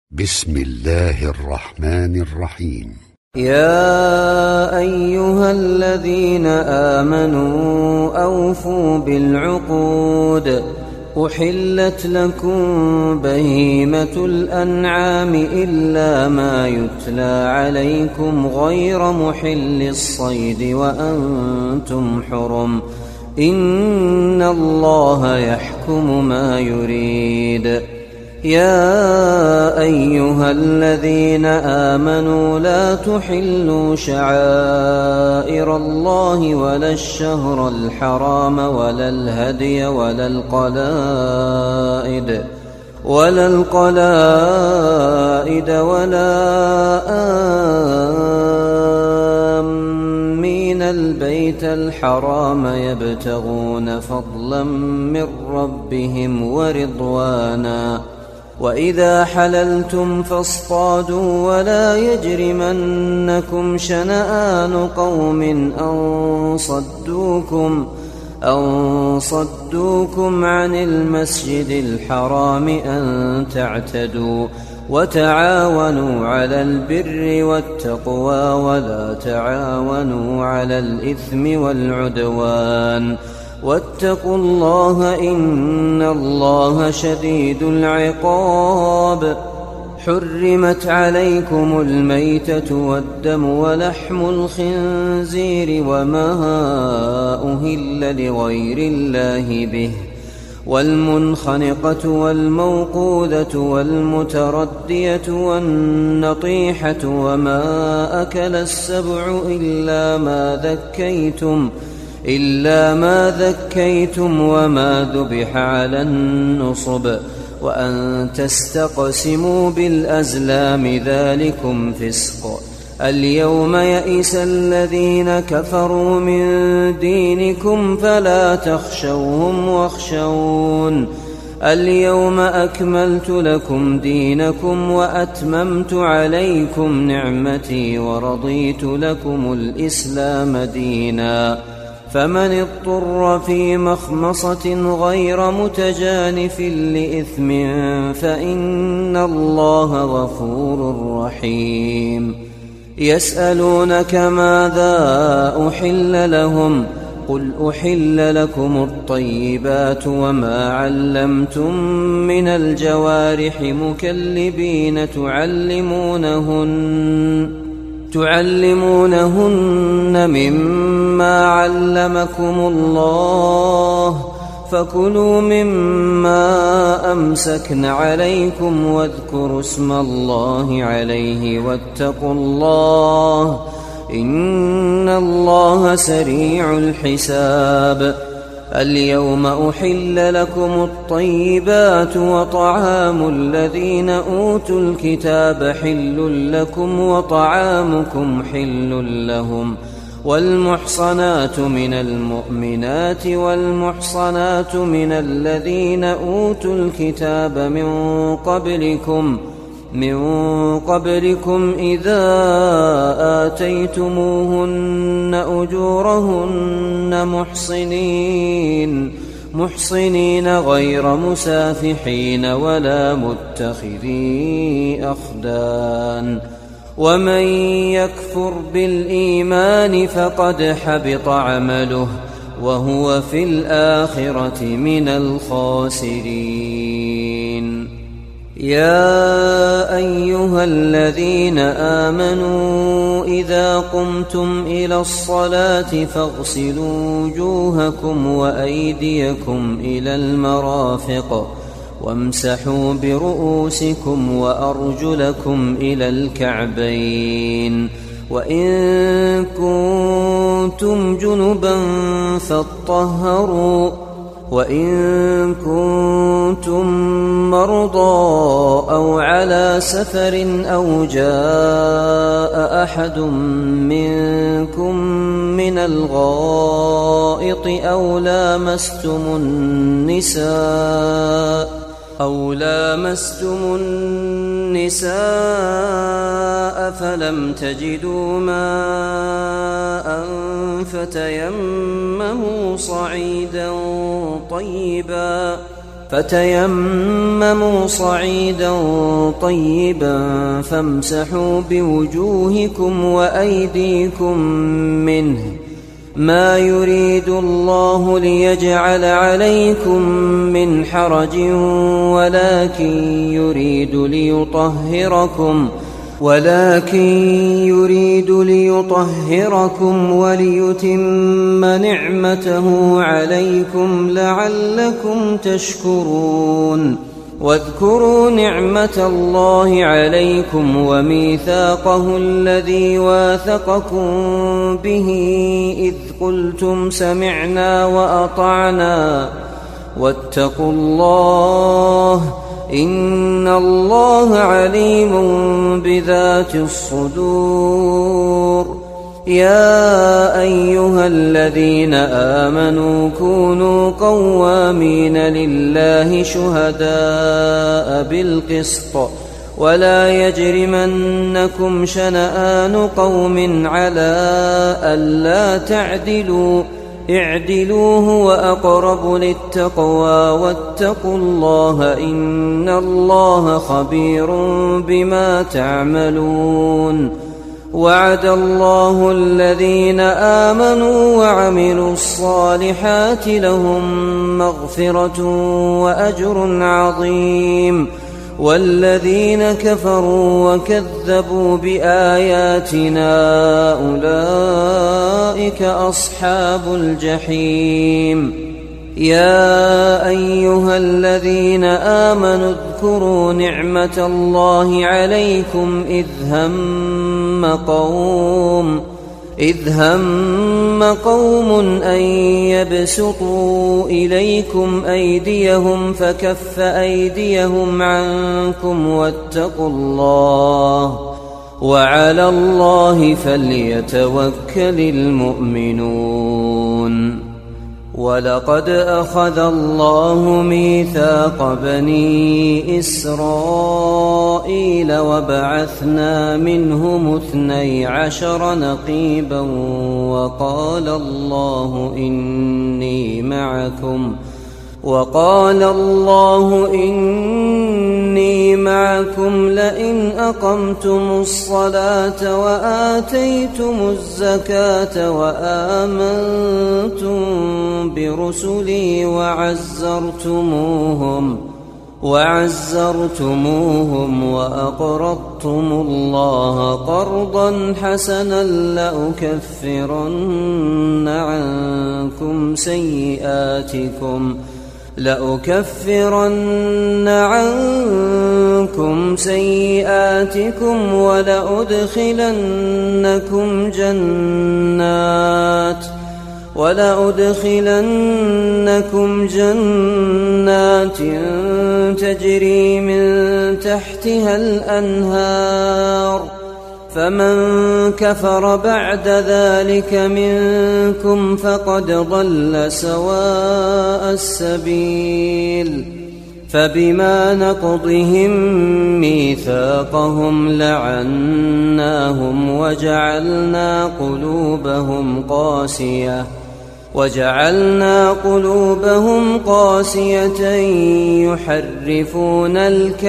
بسم الله الرحمن الرحيم. يا أيها الذين آمنوا أوفوا بالعقود أحلت لكم بهيمة الأنعام إلا ما يتلى عليكم غير محل الصيد وأنتم حرم إن الله يحكم ما يريد. يا أيها الذين آمنوا لا تحلوا شعائر الله ولا الشهر الحرام ولا الهدي ولا القلائد ولا آمين البيت الحرام يبتغون فضلا من ربهم ورضوانا وإذا حللتم فاصطادوا ولا يجرمنكم شنآن قوم أن صدوكم عن المسجد الحرام أن تعتدوا وتعاونوا على البر والتقوى ولا تعاونوا على الإثم والعدوان واتقوا الله إن الله شديد العقاب. حرمت عليكم الميتة والدم ولحم الخنزير وما أهل لغير الله به والمنخنقة والموقوذة والمتردية والنطيحة وما أكل السبع إلا ما ذكيتم وما ذبح على النصب وأن تستقسموا بالأزلام ذلكم فسق. اليوم يئس الذين كفروا من دينكم فلا تخشوهم واخشون. اليوم أكملت لكم دينكم وأتممت عليكم نعمتي ورضيت لكم الإسلام دينا. فمن اضطر في مخمصة غير متجانف لإثم فإن الله غفور رحيم. يسألونك ماذا أحل لهم قل أحل لكم الطيبات وما علمتم من الجوارح مكلبين تعلمونهن مما علمكم الله فكلوا مما أمسكن عليكم واذكروا اسم الله عليه واتقوا الله إن الله سريع الحساب. اليوم أحل لكم الطيبات وطعام الذين أوتوا الكتاب حل لكم وطعامكم حل لهم والمحصنات من المؤمنات والمحصنات من الذين أوتوا الكتاب من قبلكم إذا آتيتموهن أجورهن محصنين غير مسافحين ولا متخذي أخدان. ومن يكفر بالإيمان فقد حبط عمله وهو في الآخرة من الخاسرين. يا أيها الذين آمنوا إذا قمتم إلى الصلاة فاغسلوا وجوهكم وأيديكم إلى المرافق وامسحوا برؤوسكم وأرجلكم إلى الكعبين وإن كنتم جنبا فاطهروا وإن كنتم مرضى أو على سفر أو جاء أحد منكم من الغائط أو لامستم النساء فلم تجدوا ماء فتيمموا صعيدا طيبا فتيمموا صعيدا طيبا فامسحوا بوجوهكم وأيديكم منه، ما يريد الله ليجعل عليكم من حرج ولكن يريد ليطهركم وليتم نعمته عليكم لعلكم تشكرون. واذكروا نعمة الله عليكم وميثاقه الذي واثقكم به إذ قلتم سمعنا وأطعنا واتقوا الله إن الله عليم بذات الصدور. يا أيها الذين آمنوا كونوا قوامين لله شهداء بالقسط ولا يجرمنكم شنآن قوم على ألا تعدلوا، اعدلوا هو أقرب للتقوى واتقوا الله إن الله خبير بما تعملون. وعد الله الذين آمنوا وعملوا الصالحات لهم مغفرة وأجر عظيم، والذين كفروا وكذبوا بآياتنا أولئك أصحاب الجحيم. يا أيها الذين آمنوا اذكروا نعمة الله عليكم إذ هم قوم أن يبسطوا إليكم أيديهم فكف أيديهم عنكم واتقوا الله وعلى الله فليتوكل المؤمنون. ولقد أخذ الله ميثاق بني إسرائيل وبعثنا منهم 12 نقيبا وقال الله إني معكم لئن أقمتم الصلاة وآتيتم الزكاة وآمنتم برسلي وعزرتموهم وأقرضتم الله قرضا حسنا لأكفرن عنكم سيئاتكم ولأدخلنكم جنات تجري من تحتها الأنهار، فمن كفر بعد ذلك منكم فقد ضل سواء السبيل. فبما نقضهم ميثاقهم لعناهم وجعلنا قلوبهم قاسية يحرفون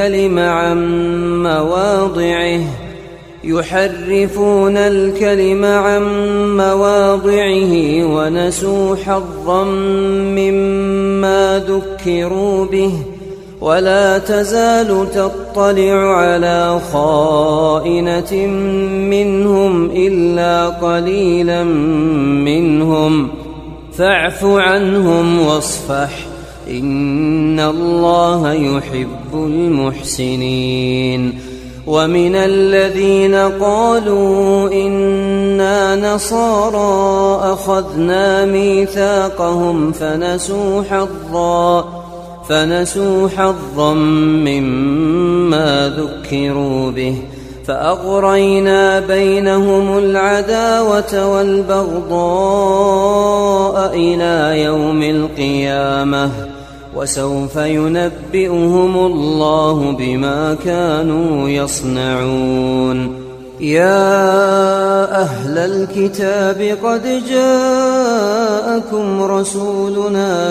الكلم عن مواضعه ونسوا حظا مما ذكروا به، ولا تزال تطلع على خائنة منهم إلا قليلا منهم، فاعف عنهم واصفح إن الله يحب المحسنين. ومن الذين قالوا إنا نصارى أخذنا ميثاقهم فنسوا حظا مما ذكروا به، فأغرينا بينهم العداوة والبغضاء إلى يوم القيامة، وسوف ينبئهم الله بما كانوا يصنعون. يا أهل الكتاب قد جاءكم رسولنا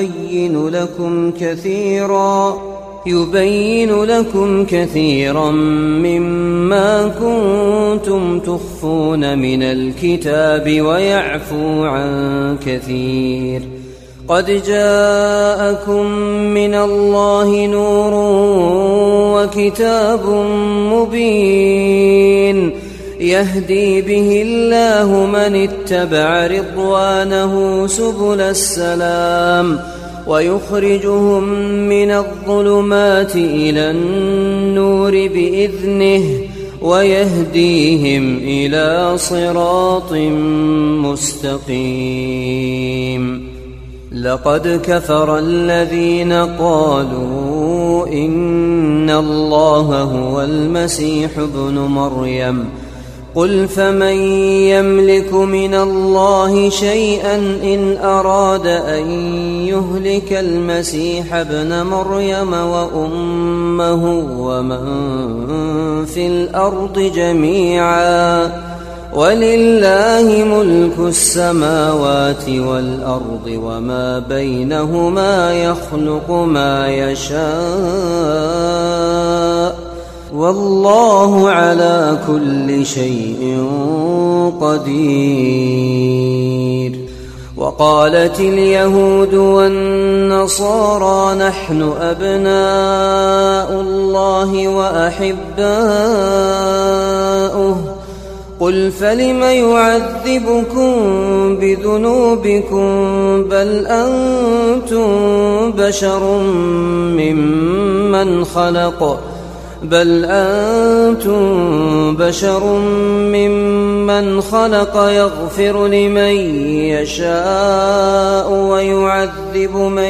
يبين لكم كثيرا مما كنتم تخفون من الكتاب ويعفو عن كثير. قد جاءكم من الله نور وكتاب مبين يهدي به الله من اتبع رضوانه سبل السلام ويخرجهم من الظلمات إلى النور بإذنه ويهديهم إلى صراط مستقيم. لقد كفر الذين قالوا إن الله هو المسيح ابن مريم قل فمن يملك من الله شيئا إن أراد أن يهلك المسيح ابن مريم وأمه ومن في الأرض جميعا ولله ملك السماوات والأرض وما بينهما يخلق ما يشاء والله على كل شيء قدير. وقالت اليهود والنصارى نحن أبناء الله وأحباؤه قل فلم يعذبكم بذنوبكم بل أنتم بشر ممن خلق يغفر لمن يشاء ويعذب من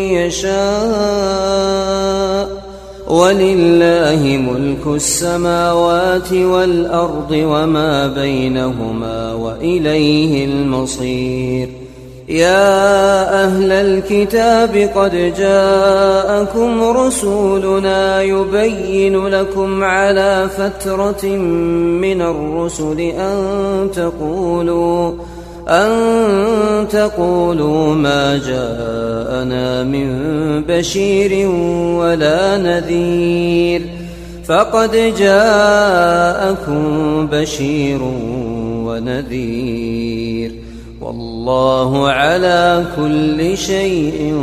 يشاء ولله ملك السماوات والأرض وما بينهما وإليه المصير. يا أهل الكتاب قد جاءكم رسولنا يبين لكم على فترة من الرسل أن تقولوا ما جاءنا من بشير ولا نذير فقد جاءكم بشير ونذير والله على كل شيء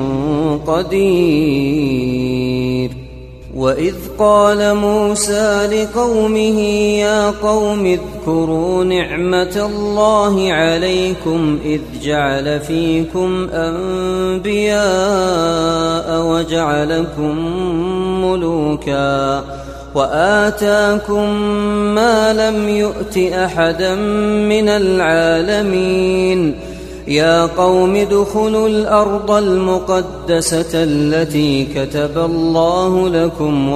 قدير. وإذ قال موسى لقومه يا قوم اذكروا نعمة الله عليكم إذ جعل فيكم أنبياء وجعلكم ملوكا وآتاكم ما لم يؤت أحدا من العالمين. يا قوم ادخلوا الأرض المقدسة التي كتب الله لكم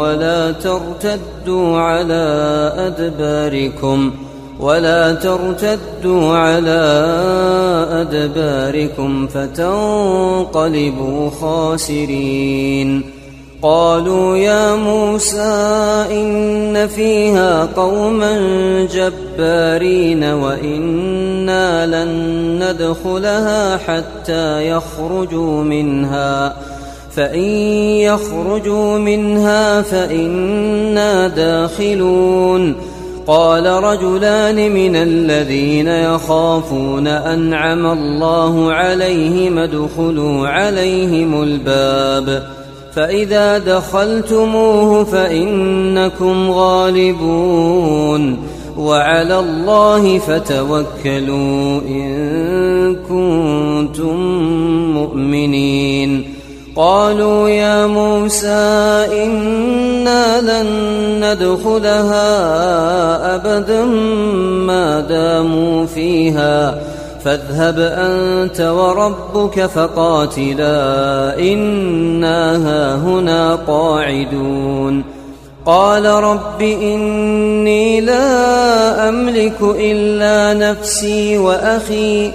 ولا ترتدوا على أدباركم فتنقلبوا خاسرين. قالوا يا موسى إن فيها قوما جبارين وإنا لن ندخلها حتى يخرجوا منها فإن يخرجوا منها فإنا داخلون. قال رجلان من الذين يخافون أنعم الله عليهم ادخلوا عليهم الباب فإذا دخلتموه فإنكم غالبون وعلى الله فتوكلوا إن كنتم مؤمنين. قالوا يا موسى إنا لن ندخلها أبدا ما داموا فيها فاذهب أنت وربك فقاتلا إنا هاهنا قاعدون. قال رب إني لا أملك إلا نفسي وأخي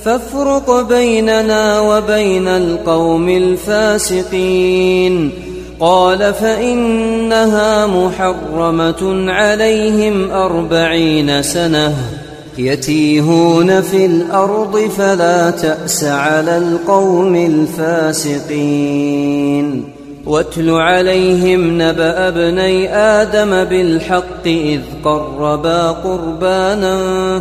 فافرق بيننا وبين القوم الفاسقين. قال فإنها محرمة عليهم 40 سنة يتيهون في الأرض فلا تأس على القوم الفاسقين. واتل عليهم نبأ ابني آدم بالحق إذ قربا قربانا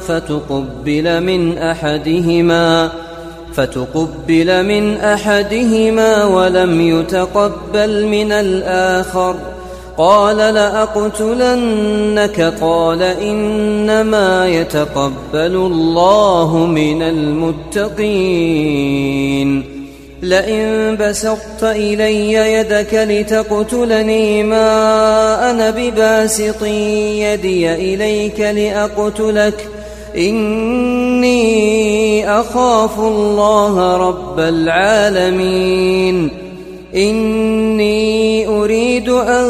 فتقبل من أحدهما ولم يتقبل من الآخر قال لأقتلنك قال إنما يتقبل الله من المتقين. لئن بسطت إلي يدك لتقتلني ما أنا بباسط يدي إليك لأقتلك إني أخاف الله رب العالمين. إني أريد أن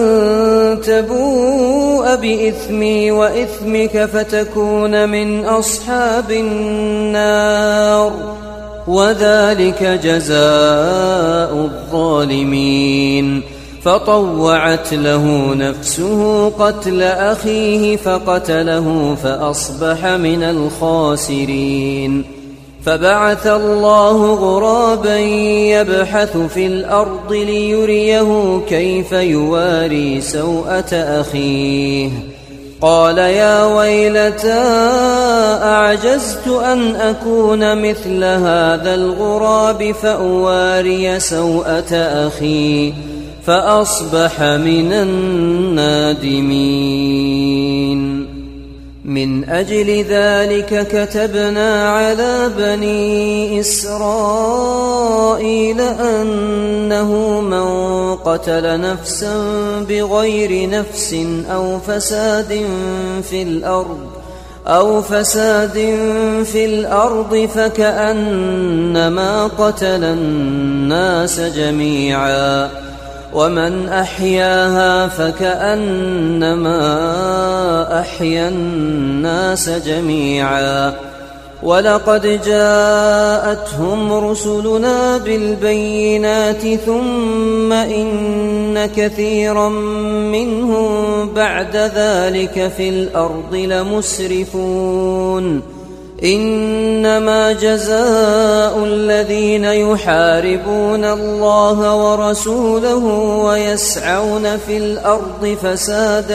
تبوء بإثمي وإثمك فتكون من أصحاب النار وذلك جزاء الظالمين. فطوعت له نفسه قتل أخيه فقتله فأصبح من الخاسرين. فبعث الله غرابا يبحث في الأرض ليريه كيف يواري سوءة أخيه قال يا ويلتى أعجزت أن أكون مثل هذا الغراب فأواري سوءة أخي فأصبح من النادمين. من أجل ذلك كتبنا على بني إسرائيل أنه من قتل نفسا بغير نفس أو فساد في الأرض فكأنما قتل الناس جميعا ومن أحياها فكأنما أحيا الناس جميعا. ولقد جاءتهم رسلنا بالبينات ثم إن كثيرا منهم بعد ذلك في الأرض لمسرفون. إنما جزاء الذين يحاربون الله ورسوله ويسعون في الأرض فسادا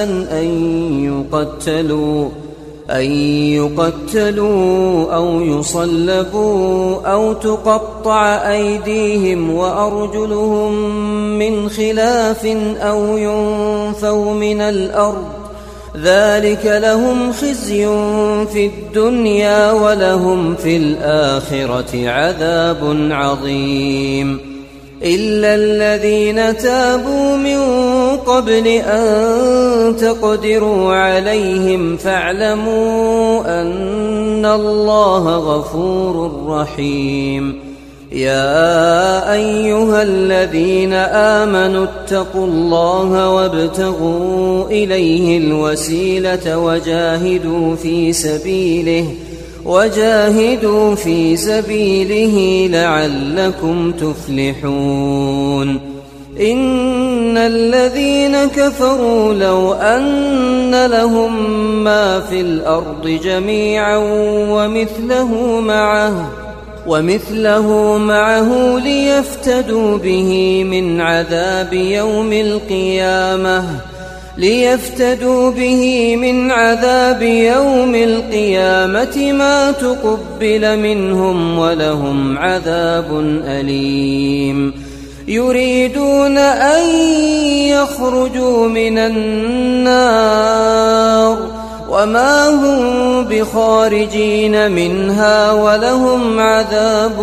أن يقتلوا أو يصلبوا أو تقطع أيديهم وأرجلهم من خلاف أو ينفوا من الأرض ذلك لهم خزي في الدنيا ولهم في الآخرة عذاب عظيم. إلا الذين تابوا من قبل أن تقدروا عليهم فاعلموا أن الله غفور رحيم. يا أيها الذين آمنوا اتقوا الله وابتغوا إليه الوسيلة وجاهدوا في سبيله لعلكم تفلحون. إن الذين كفروا لو أن لهم ما في الأرض جميعا ومثله معه ليفتدوا به من عذاب يوم القيامة ما تقبل منهم ولهم عذاب أليم. يريدون أن يخرجوا من النار وما هم بخارجين منها ولهم عذاب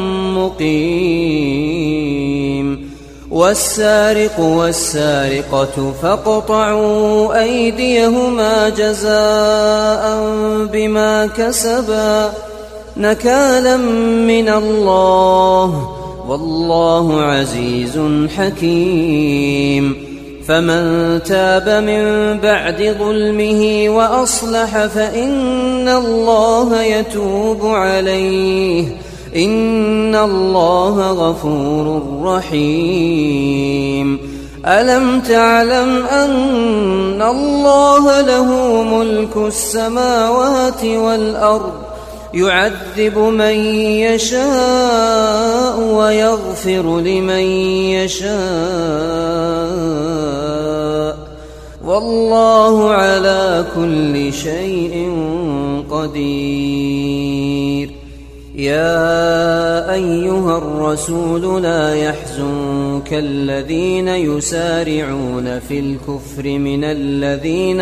مقيم. والسارق والسارقة فاقطعوا أيديهما جزاء بما كسبا نكالا من الله والله عزيز حكيم. فمن تاب من بعد ظلمه وأصلح فإن الله يتوب عليه إن الله غفور رحيم. ألم تعلم أن الله له ملك السماوات والأرض يعذب من يشاء ويغفر لمن يشاء والله على كل شيء قدير. يا أيها الرسول لا يحزنك الذين يسارعون في الكفر من الذين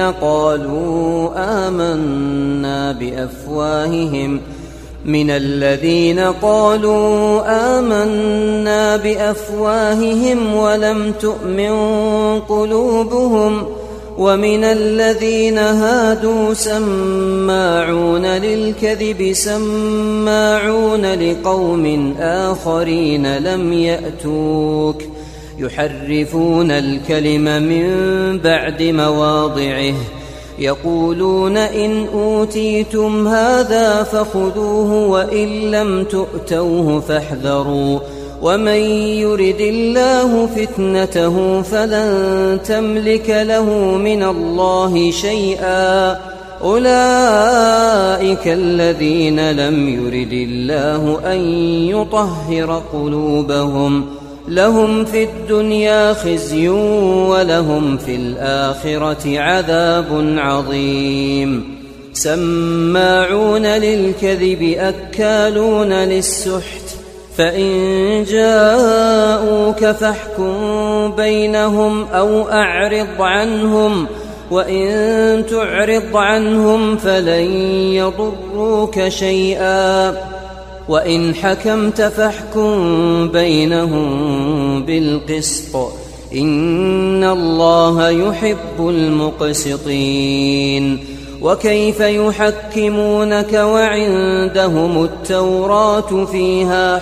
قالوا آمنا بأفواههم ولم تؤمن قلوبهم ومن الذين هادوا سماعون للكذب سماعون لقوم آخرين لم يأتوك يحرفون الكلم من بعد مواضعه يقولون إن أوتيتم هذا فخذوه وإن لم تؤتوه فاحذروا ومن يرد الله فتنته فلن تملك له من الله شيئا أولئك الذين لم يرد الله أن يطهر قلوبهم لهم في الدنيا خزي ولهم في الآخرة عذاب عظيم. سماعون للكذب أكالون للسحت فإن جاءوك فاحكم بينهم أو أعرض عنهم وإن تعرض عنهم فلن يضروك شيئا وإن حكمت فاحكم بينهم بالقسط إن الله يحب المقسطين. وكيف يحكمونك وعندهم التوراة فيها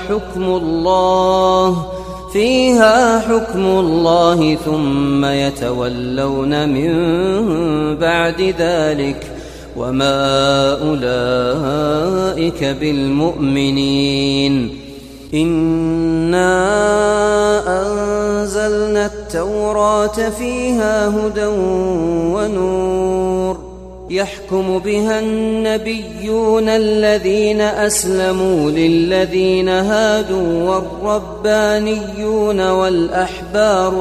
حكم الله ثم يتولون من بعد ذلك وما أولئك بالمؤمنين. إنا أنزلنا التوراة فيها هدى ونور يحكم بها النبيون الذين أسلموا للذين هادوا والربانيون والأحبار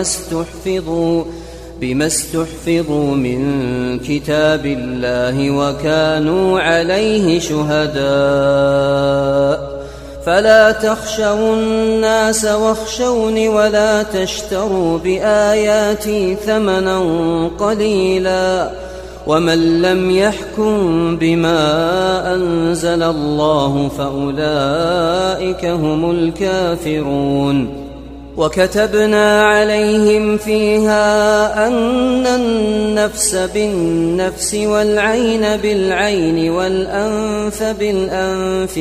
بما استحفظوا من كتاب الله وكانوا عليه شهداء فلا تخشوا الناس واخشوني ولا تشتروا بآياتي ثمنا قليلا ومن لم يحكم بما أنزل الله فأولئك هم الكافرون. وكتبنا عليهم فيها أن النفس بالنفس والعين بالعين والأنف بالأنف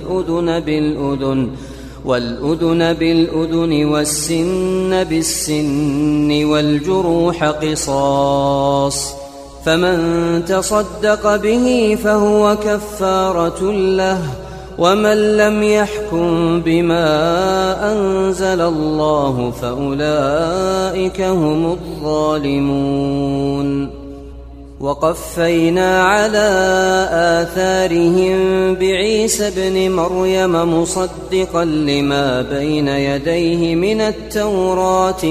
والأذن بالأذن والسن بالسن والجروح قصاص فمن تصدق به فهو كفارة له ومن لم يحكم بما أنزل الله فأولئك هم الظالمون. وقفينا على آثارهم بعيسى ابن مريم مصدقا لما بين يديه من التوراة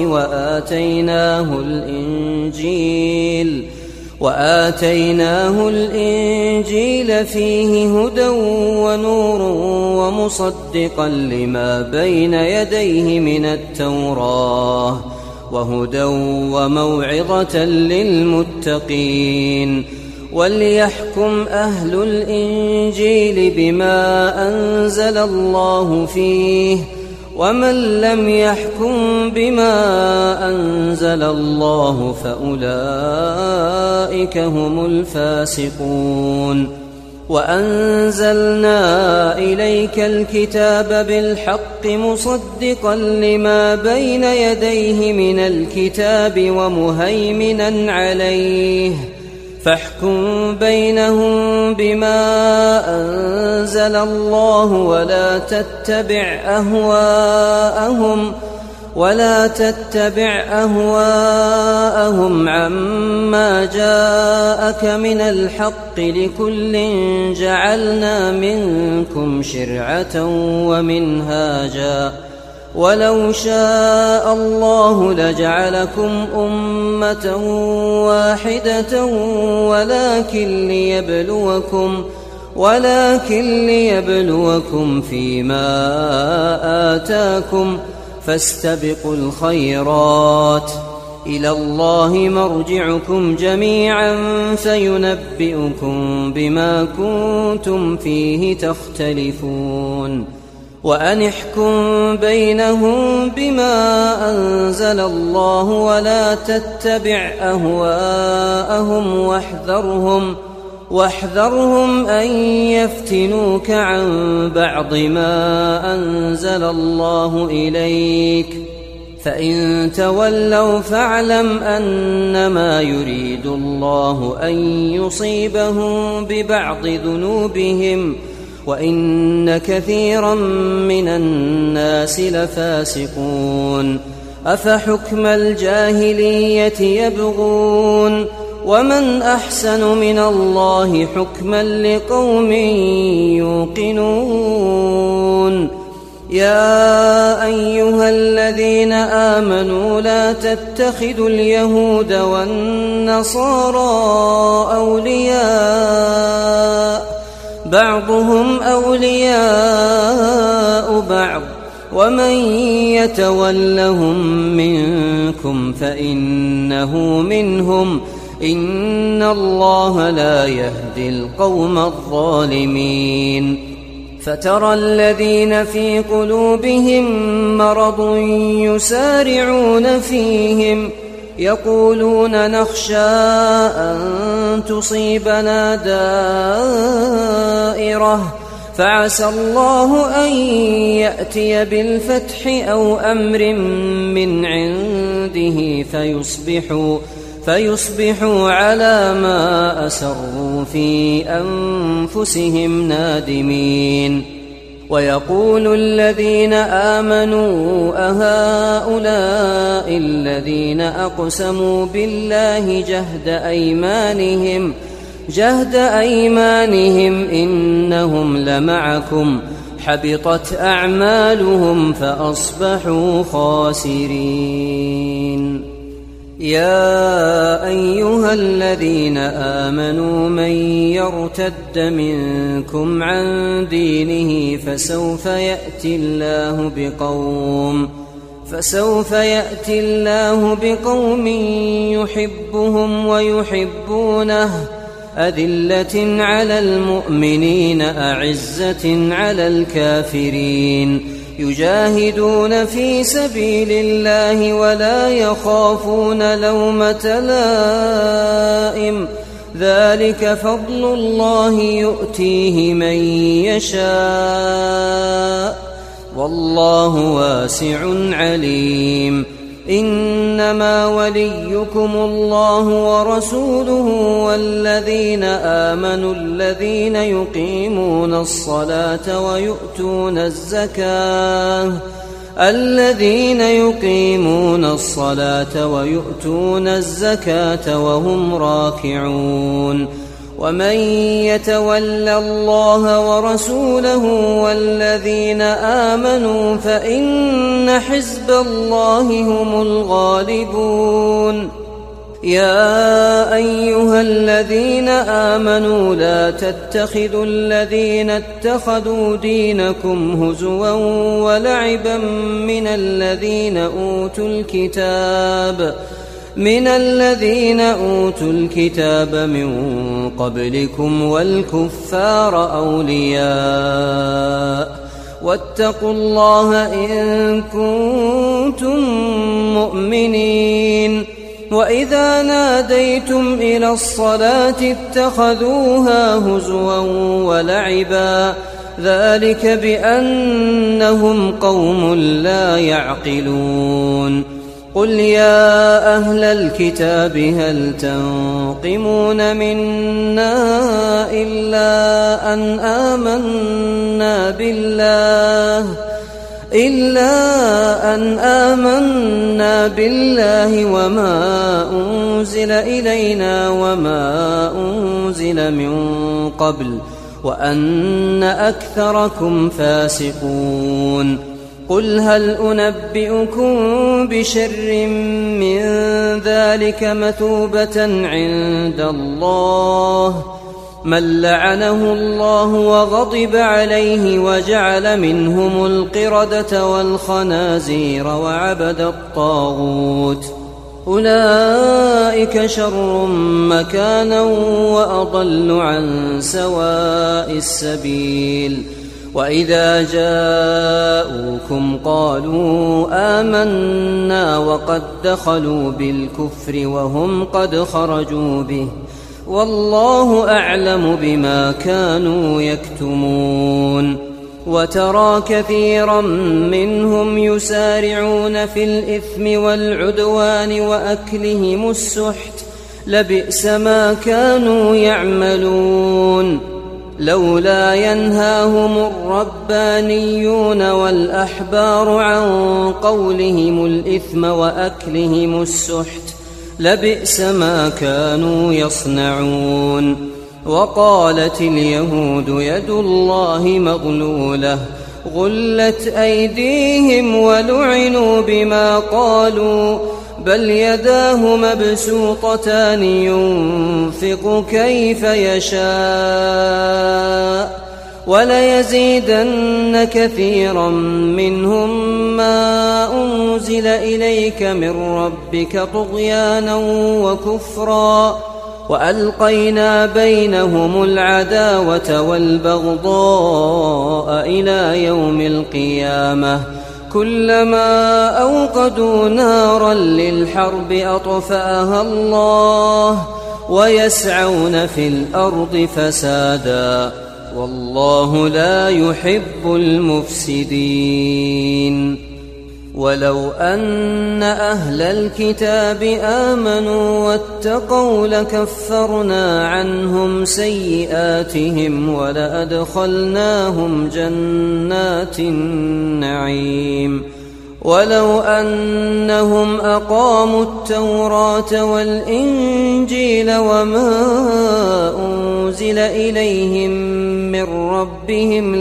وآتيناه الإنجيل فيه هدى ونور ومصدقا لما بين يديه من التوراة وهدى وموعظة للمتقين. وليحكم أهل الإنجيل بما أنزل الله فيه ومن لم يحكم بما أنزل الله فأولئك هم الفاسقون. وأنزلنا إليك الكتاب بالحق مصدقا لما بين يديه من الكتاب ومهيمنا عليه فاحكم بينهم بما أنزل الله ولا تتبع ولا تتبع أهواءهم عما جاءك من الحق، لكل جعلنا منكم شرعة ومنهاجا، ولو شاء الله لجعلكم أمة واحدة ولكن ليبلوكم فيما آتاكم، فاستبقوا الخيرات، إلى الله مرجعكم جميعا فينبئكم بما كنتم فيه تختلفون. وأن احكم بينهم بما أنزل الله ولا تتبع أهواءهم واحذرهم أن يفتنوك عن بعض ما أنزل الله إليك، فإن تولوا فاعلم أنما يريد الله أن يصيبهم ببعض ذنوبهم، وإن كثيرا من الناس لفاسقون. أفحكم الجاهلية يبغون، ومن أحسن من الله حكما لقوم يوقنون. يا أيها الذين آمنوا لا تتخذوا اليهود والنصارى أولياء، بعضهم أولياء بعض، ومن يتولهم منكم فإنه منهم، إن الله لا يهدي القوم الظالمين. فترى الذين في قلوبهم مرض يسارعون فيهم، يقولون نخشى أن تصيبنا دائرة، فعسى الله أن يأتي بالفتح أو أمر من عنده فيصبحوا على ما أسروا في أنفسهم نادمين. ويقول الذين آمنوا أهؤلاء الذين أقسموا بالله جهد أيمانهم إنهم لمعكم، حبطت أعمالهم فأصبحوا خاسرين. يا أيها الذين آمنوا من يرتد منكم عن دينه فسوف يأتي الله بقوم يحبهم ويحبونه، أذلة على المؤمنين أعزة على الكافرين، يجاهدون في سبيل الله ولا يخافون لومة لائم، ذلك فضل الله يؤتيه من يشاء، والله واسع عليم. إنما وليكم الله ورسوله والذين آمنوا الذين يقيمون الصلاة ويؤتون الزكاة وهم راكعون. ومن يتول الله ورسوله والذين آمنوا فإن حزب الله هم الغالبون. يا أيها الذين آمنوا لا تتخذوا الذين اتخذوا دينكم هزوا ولعبا من الذين أوتوا الكتاب من قبلكم والكفار أولياء، واتقوا الله إن كنتم مؤمنين. وإذا ناديتم إلى الصلاة اتخذوها هزوا ولعبا، ذلك بأنهم قوم لا يعقلون. قل يا أهل الكتاب هل تنقمون منا إلا أن إلا أن آمنا بالله وما أنزل إلينا وما أنزل من قبل وأن أكثركم فاسقون قل هل أنبئكم بشر من ذلك مثوبة عند الله من لعنه الله وغضب عليه وجعل منهم القردة والخنازير وعبد الطاغوت أولئك شر مكانا وأضل عن سواء السبيل وإذا جاءوكم قالوا آمنا وقد دخلوا بالكفر وهم قد خرجوا به والله أعلم بما كانوا يكتمون وترى كثيرا منهم يسارعون في الإثم والعدوان وأكلهم السحت لبئس ما كانوا يعملون لولا ينهاهم الربانيون والأحبار عن قولهم الإثم وأكلهم السحت لبئس ما كانوا يصنعون وقالت اليهود يد الله مغلولة غلت أيديهم ولعنوا بما قالوا بل يداه مبسوطتان ينفق كيف يشاء وليزيدن كثيرا منهم ما أنزل إليك من ربك طغيانا وكفرا وألقينا بينهم العداوة والبغضاء إلى يوم القيامة كلما أوقدوا نارا للحرب أطفأها الله ويسعون في الأرض فسادا والله لا يحب المفسدين ولو أن أهل الكتاب آمنوا واتقوا لكفرنا عنهم سيئاتهم ولأدخلناهم جنات النعيم ولو أنهم أقاموا التوراة والإنجيل وما أنزل إليهم من ربهم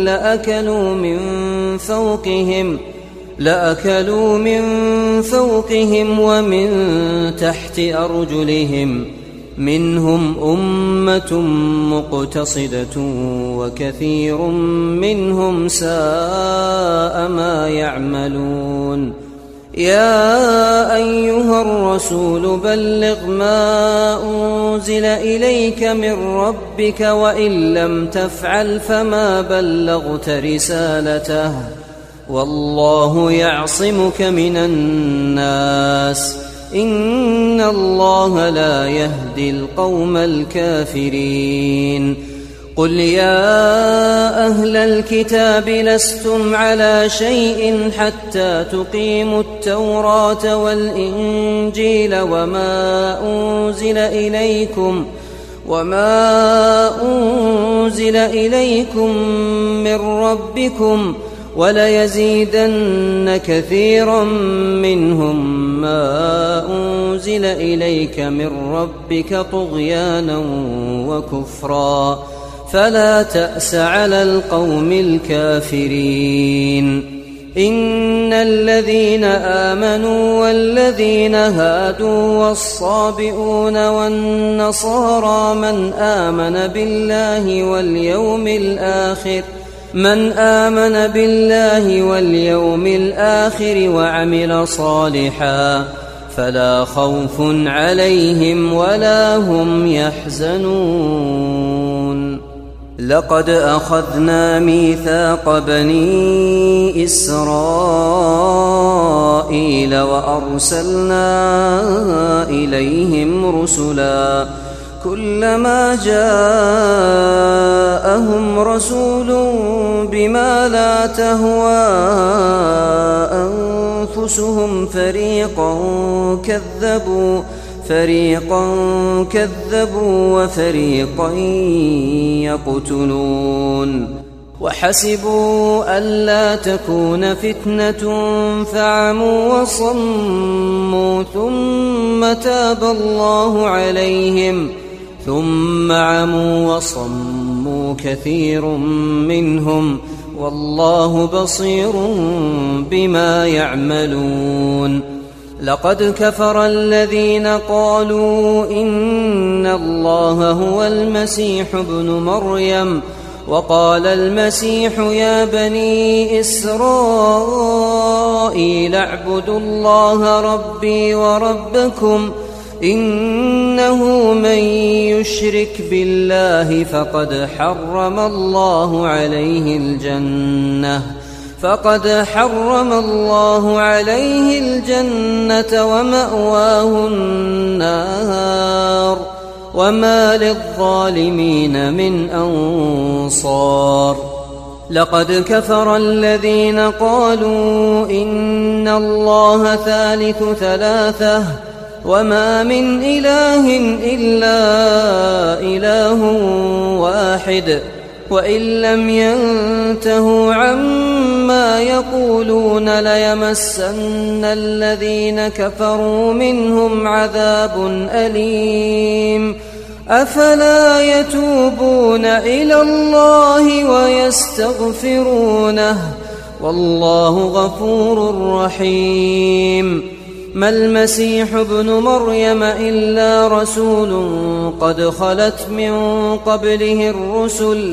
لأكلوا من فوقهم ومن تحت أرجلهم منهم أمة مقتصدة وكثير منهم ساء ما يعملون يا أيها الرسول بلغ ما أنزل إليك من ربك وإن لم تفعل فما بلغت رسالته والله يعصمك من الناس إن الله لا يهدي القوم الكافرين قل يا أهل الكتاب لستم على شيء حتى تقيموا التوراة والإنجيل وما أنزل إليكم من ربكم وليزيدن كثيرا منهم ما أنزل إليك من ربك طغيانا وكفرا فلا تأس على القوم الكافرين إن الذين آمنوا والذين هادوا والصابئون والنصارى من آمن بالله واليوم الآخر وعمل صالحا فلا خوف عليهم ولا هم يحزنون لقد أخذنا ميثاق بني إسرائيل وأرسلنا إليهم رسلا كلما جاءهم رسول بما لا تهوى أنفسهم فريقا كذبوا وفريقا يقتلون وحسبوا ألا تكون فتنة فعموا وصموا ثم تاب الله عليهم ثم عموا وصموا كثير منهم والله بصير بما يعملون. لقد كفر الذين قالوا إن الله هو المسيح ابن مريم وقال المسيح يا بني إسرائيل اعبدوا الله ربي وربكم إنه من يشرك بالله فقد حرم الله عليه الجنة ومأواه النار وما للظالمين من أنصار. لقد كفر الذين قالوا إن الله ثالث ثلاثة وما من إله إلا إله واحد وإن لم ينتهوا عما يقولون ليمسن الذين كفروا منهم عذاب أليم. أفلا يتوبون إلى الله ويستغفرونه والله غفور رحيم. ما المسيح ابن مريم إلا رسول قد خلت من قبله الرسل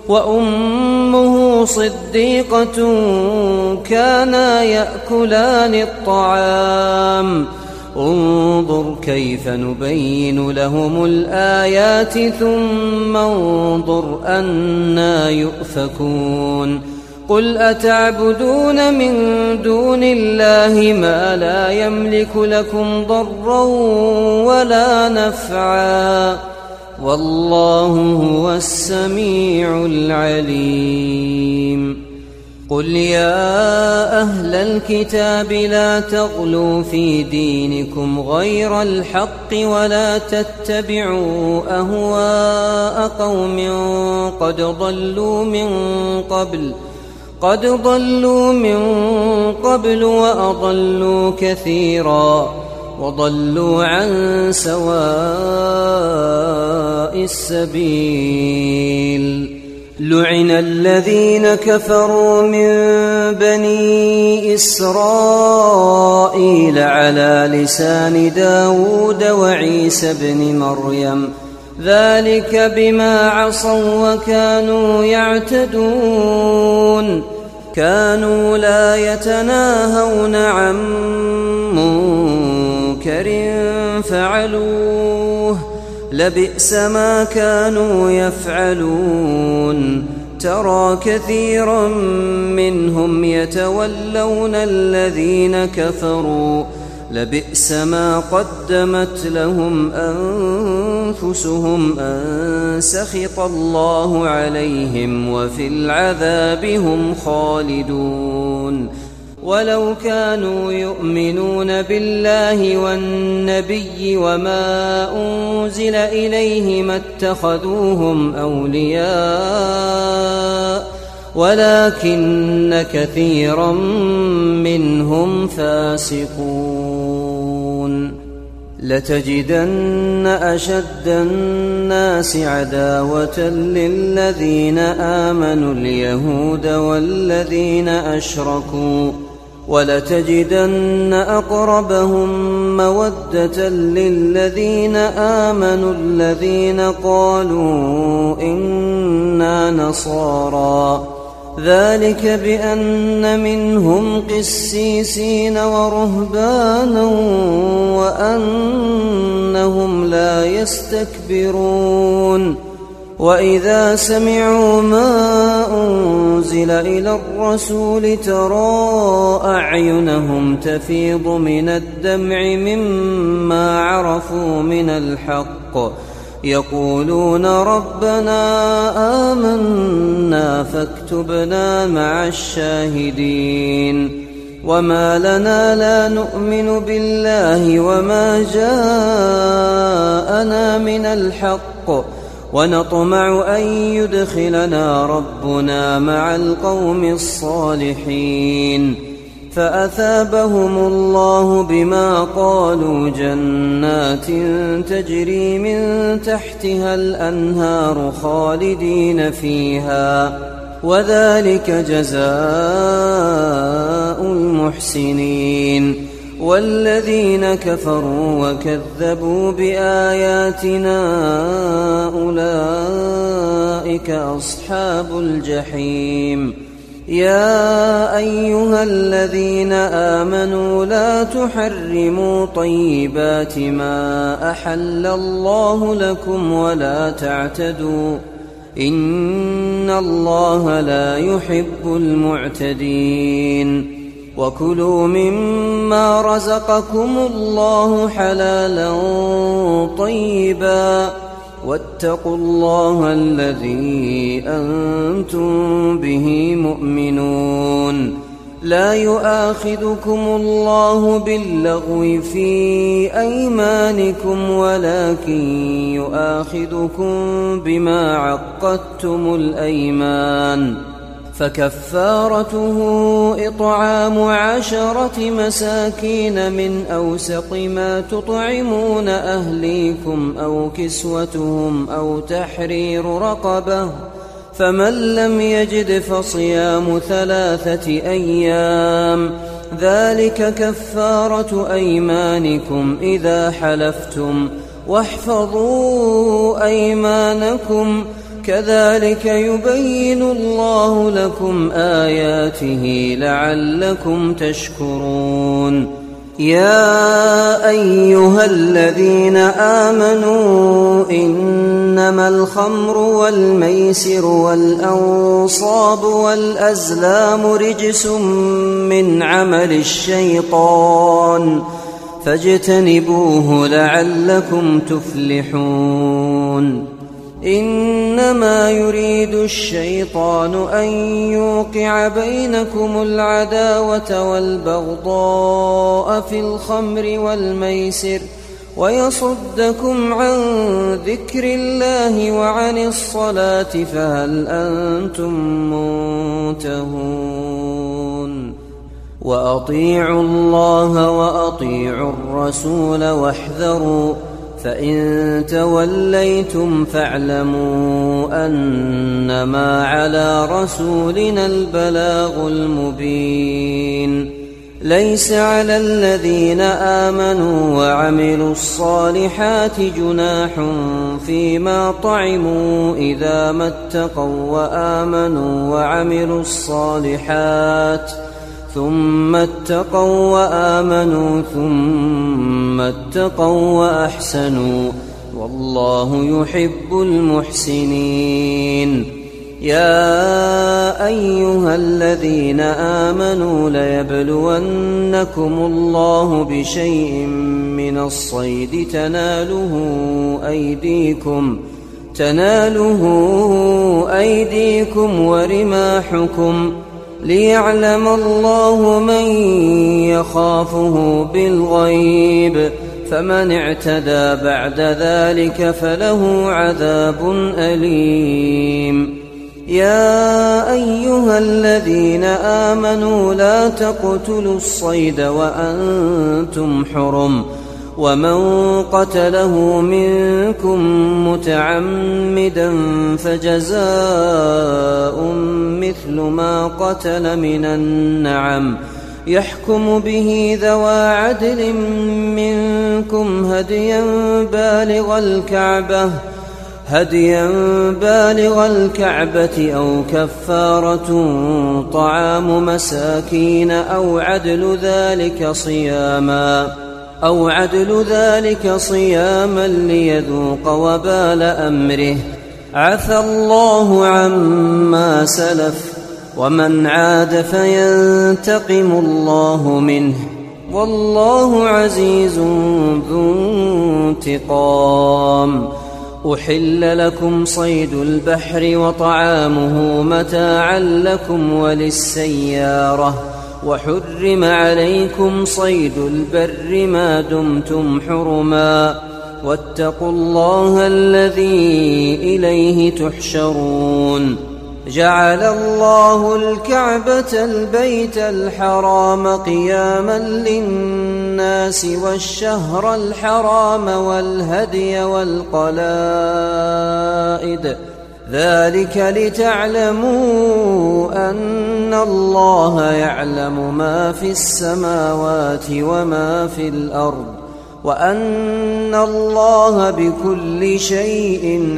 وأمه صديقة كانا يأكلان الطعام انظر كيف نبين لهم الآيات ثم انظر أنى يؤفكون. قل أتعبدون من دون الله ما لا يملك لكم ضرا ولا نفعا والله هو السميع العليم. قل يا أهل الكتاب لا تغلوا في دينكم غير الحق ولا تتبعوا أهواء قوم قد ضلوا من قبل وأضلوا كثيرا وضلوا عن سواء السبيل. لعن الذين كفروا من بني إسرائيل على لسان داود وعيسى بن مريم ذلك بما عصوا وكانوا يعتدون. كانوا لا يتناهون عن منكر فعلوه لبئس ما كانوا يفعلون. ترى كثيرا منهم يتولون الذين كفروا لبئس ما قدمت لهم أنفسهم أن سخط الله عليهم وفي العذاب هم خالدون. ولو كانوا يؤمنون بالله والنبي وما أنزل إليه ما اتخذوهم أولياء ولكن كثيرا منهم فاسقون. لتجدن أشد الناس عداوة للذين آمنوا اليهود والذين أشركوا ولتجدن أقربهم مودة للذين آمنوا الذين قالوا إنا نصارى ذلك بأن منهم قسيسين ورهبانا وأنهم لا يستكبرون. وإذا سمعوا ما أنزل إلى الرسول ترى أعينهم تفيض من الدمع مما عرفوا من الحق يقولون ربنا آمنا فاكتبنا مع الشاهدين. وما لنا لا نؤمن بالله وما جاءنا من الحق ونطمع أن يدخلنا ربنا مع القوم الصالحين فأثابهم الله بما قالوا جنات تجري من تحتها الأنهار خالدين فيها وذلك جزاء المحسنين والذين كفروا وكذبوا بآياتنا أولئك أصحاب الجحيم يا أيها الذين آمنوا لا تحرموا طيبات ما أحل الله لكم ولا تعتدوا إن الله لا يحب المعتدين وكلوا مما رزقكم الله حلالا طيبا واتقوا الله الذي أنتم به مؤمنون لا يؤاخذكم الله باللغو في أيمانكم ولكن يؤاخذكم بما عقدتم الأيمان فكفارته إطعام 10 مساكين من أوسط ما تطعمون أهليكم أو كسوتهم أو تحرير رقبة فمن لم يجد فصيام 3 أيام ذلك كفارة أيمانكم إذا حلفتم واحفظوا أيمانكم كذلك يبين الله لكم آياته لعلكم تشكرون يا أيها الذين آمنوا إنما الخمر والميسر والأنصاب والأزلام رجس من عمل الشيطان فاجتنبوه لعلكم تفلحون إنما يريد الشيطان أن يوقع بينكم العداوة والبغضاء في الخمر والميسر ويصدكم عن ذكر الله وعن الصلاة فهل أنتم منتهون وأطيعوا الله وأطيعوا الرسول واحذروا فإن توليتم فاعلموا أنما على رسولنا البلاغ المبين ليس على الذين آمنوا وعملوا الصالحات جناح فيما طعموا إذا ما اتقوا وآمنوا وعملوا الصالحات ثم اتقوا وآمنوا ثم اتقوا وأحسنوا والله يحب المحسنين يا أيها الذين آمنوا ليبلونكم الله بشيء من الصيد تناله أيديكم ورماحكم ليعلم الله من يخافه بالغيب فمن اعتدى بعد ذلك فله عذاب أليم يا أيها الذين آمنوا لا تقتلوا الصيد وأنتم حرم ومن قتله منكم متعمدا فجزاء مثل ما قتل من النعم يحكم به ذوى عدل منكم هديا بالغ الكعبة أو كفارة طعام مساكين أو عدل ذلك صياما ليذوق وبال أمره عفى الله عما سلف ومن عاد فينتقم الله منه والله عزيز ذو انتقام أحل لكم صيد البحر وطعامه متاعا لكم وللسيارة وحرم عليكم صيد البر ما دمتم حرما واتقوا الله الذي إليه تحشرون. جعل الله الكعبة البيت الحرام قياما للناس والشهر الحرام والهدي والقلائد، ذلك لتعلموا أن الله يعلم ما في السماوات وما في الأرض، وأن الله بكل شيء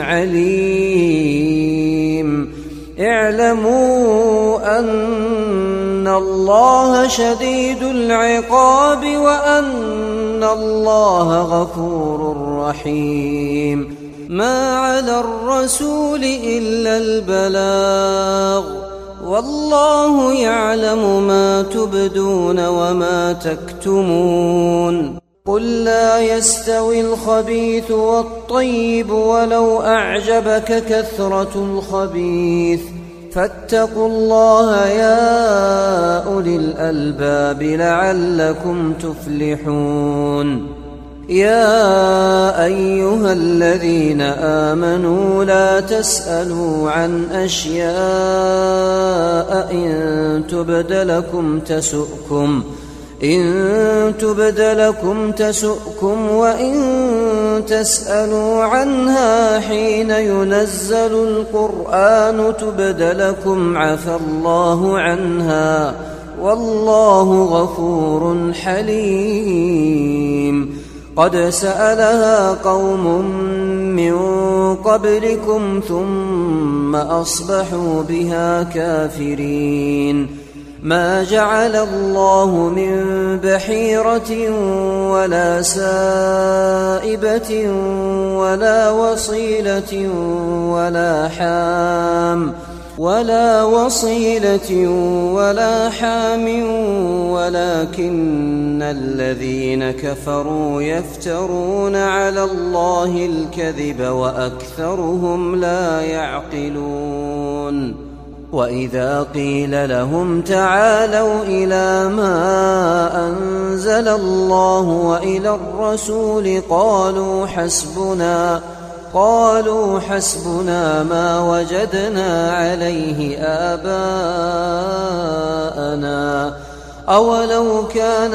عليم. اعلموا أن الله شديد العقاب وأن الله غفور رحيم. ما على الرسول إلا البلاغ، والله يعلم ما تبدون وما تكتمون. قل لا يستوي الخبيث والطيب ولو أعجبك كثرة الخبيث، فاتقوا الله يا أولي الألباب لعلكم تفلحون. يا أيها الذين آمنوا لا تسألوا عن أشياء إن تبد لكم تسؤكم وإن تسألوا عنها حين ينزل القرآن تبد لكم عفى الله عنها، والله غفور حليم. قد سألها قوم من قبلكم ثم أصبحوا بها كافرين. ما جعل الله من بحيرة ولا سائبة ولا وصيلة ولا حام ولكن الذين كفروا يفترون على الله الكذب وأكثرهم لا يعقلون. وإذا قيل لهم تعالوا إلى ما أنزل الله وإلى الرسول قالوا حسبنا ما وجدنا عليه آباءنا أولو كان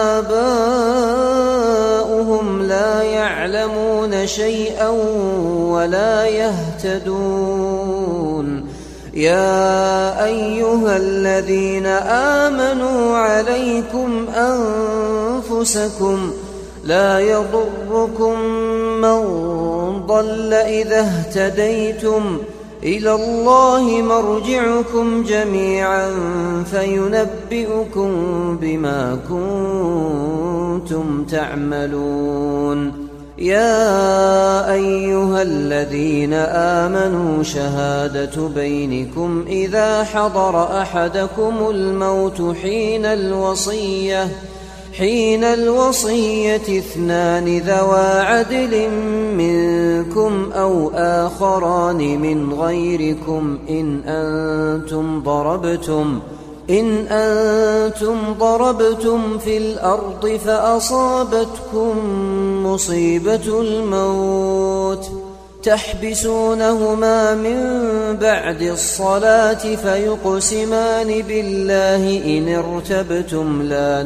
آباؤهم لا يعلمون شيئا ولا يهتدون. يا أيها الذين آمنوا عليكم أنفسكم لا يضركم من ضل إذا اهتديتم، إلى الله مرجعكم جميعا فينبئكم بما كنتم تعملون. يا أيها الذين آمنوا شهادة بينكم إذا حضر أحدكم الموت حين الوصية اثنان ذوى عدل منكم أو آخران من غيركم إن أنتم ضربتم في الأرض فأصابتكم مصيبة الموت تحبسونهما من بعد الصلاة فيقسمان بالله إن ارتبتم لا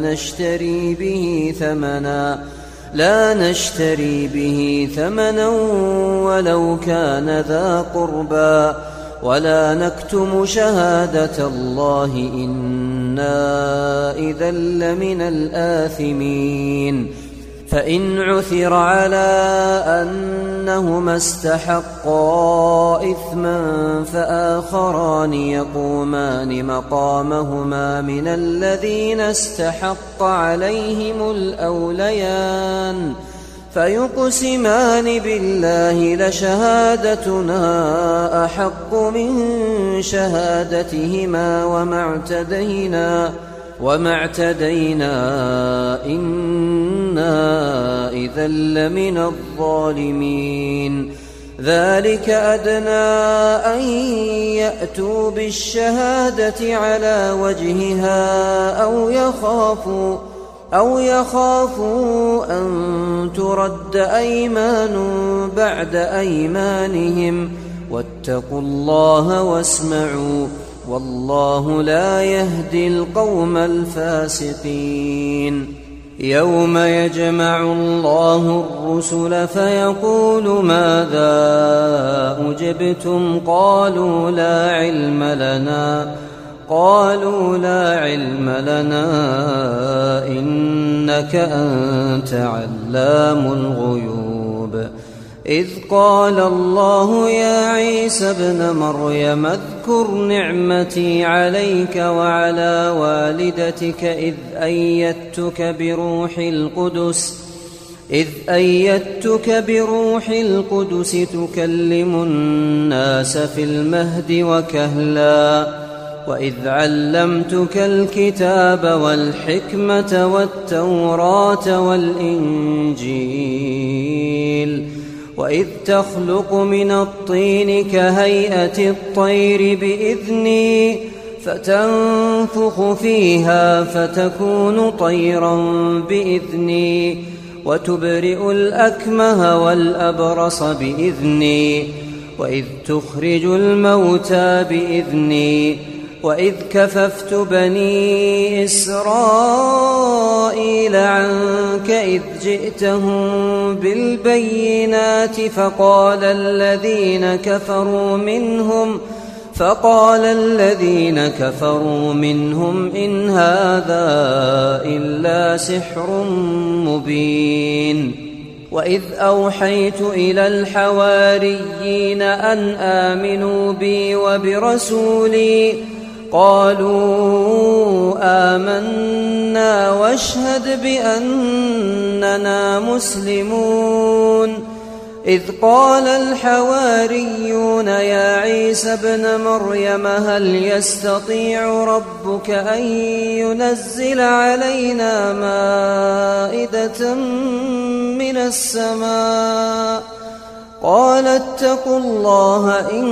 نشتري به ثمنا ولو كان ذا قربى ولا نكتم شهادة الله إنا إذا لمن الآثمين. فإن عثر على أنهما استحقا إثما فآخران يقومان مقامهما من الذين استحق عليهم الأوليان فيقسمان بالله لشهادتنا أحق من شهادتهما وما اعتدينا إنا إذا لمن الظالمين. ذلك أدنى أن يأتوا بالشهادة على وجهها أو يخافوا أن ترد أيمان بعد أيمانهم واتقوا الله واسمعوا والله لا يهدي القوم الفاسقين. يوم يجمع الله الرسل فيقول ماذا أجبتم قالوا لا علم لنا إنك أنت علام الغيوب. إذ قال الله يا عيسى ابن مريم اذكر نعمتي عليك وعلى والدتك إذ أيدتك بروح القدس تكلم الناس في المهد وكهلا وإذ علمتك الكتاب والحكمة والتوراة والإنجيل وإذ تخلق من الطين كهيئة الطير بإذني فتنفخ فيها فتكون طيرا بإذني وتبرئ الأكمه والأبرص بإذني وإذ تخرج الموتى بإذني وإذ كففت بني إسرائيل عنك إذ جئتهم بالبينات فقال الذين كفروا منهم إن هذا إلا سحر مبين. وإذ أوحيت إلى الحواريين أن آمنوا بي وبرسولي قالوا آمنا واشهد بأننا مسلمون. إذ قال الحواريون يا عيسى ابن مريم هل يستطيع ربك أن ينزل علينا مائدة من السماء قال اتقوا الله إن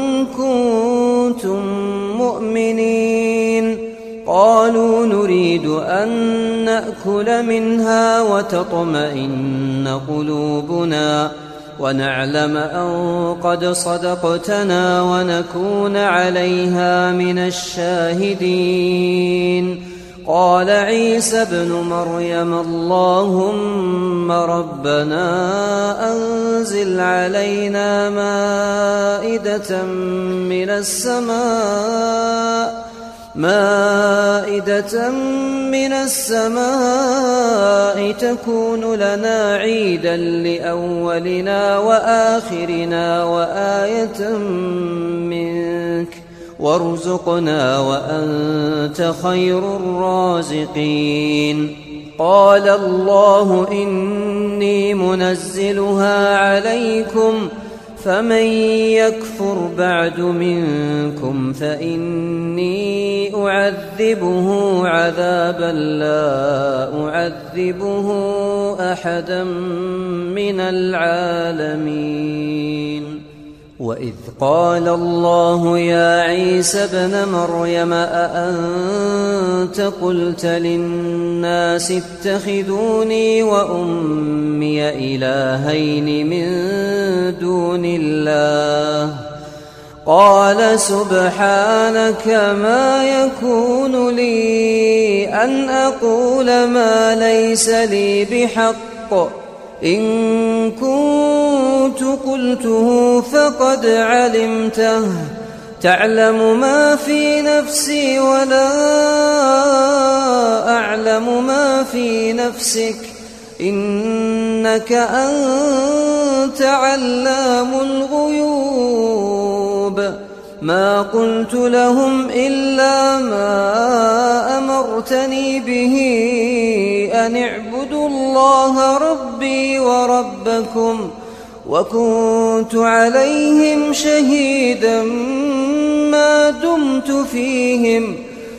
كنتم مؤمنين. قالوا نريد أن نأكل منها وتطمئن قلوبنا ونعلم أن قد صدقتنا ونكون عليها من الشاهدين. قال عيسى ابن مريم اللهم ربنا أنزل علينا مائدة من السماء تكون لنا عيدا لأولنا وآخرنا وآية منك وارزقنا وأنت خير الرازقين. قال الله إني منزلها عليكم فمن يكفر بعد منكم فإني أعذبه عذابا لا أعذبه أحدا من العالمين. وإذ قال الله يا عيسى ابن مريم أأنت قلت للناس اتخذوني وأمي إلهين من دون الله قال سبحانك ما يكون لي أن أقول ما ليس لي بحق إن كنت قلته فقد علمته تعلم ما في نفسي ولا أعلم ما في نفسك إنك أنت علام الغيوب. ما قلت لهم إلا ما أمرتني به أن اعبدوا الله ربي وربكم وكنت عليهم شهيدا ما دمت فيهم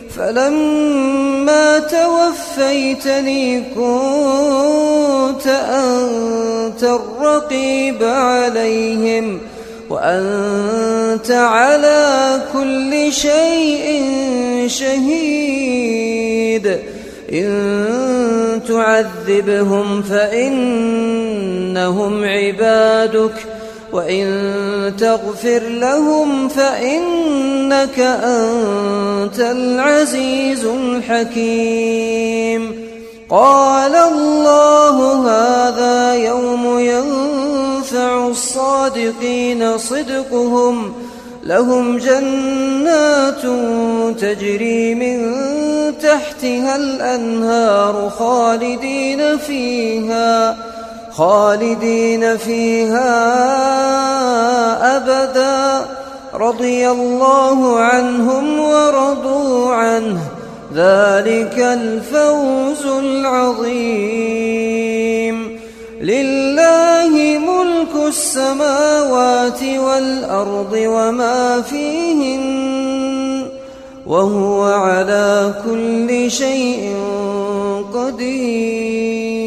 فلما توفيتني كنت أنت الرقيب عليهم وأنت على كل شيء شهيد. إن تعذبهم فإنهم عبادك وإن تغفر لهم فإنك أنت العزيز الحكيم. قال الله هذا يوم ينفع الصادقين صدقهم لهم جنات تجري من تحتها الأنهار خالدين فيها أبدا رضي الله عنهم ورضوا عنه ذلك الفوز العظيم. لله ملك السماوات والأرض وما فيهن وهو على كل شيء قدير.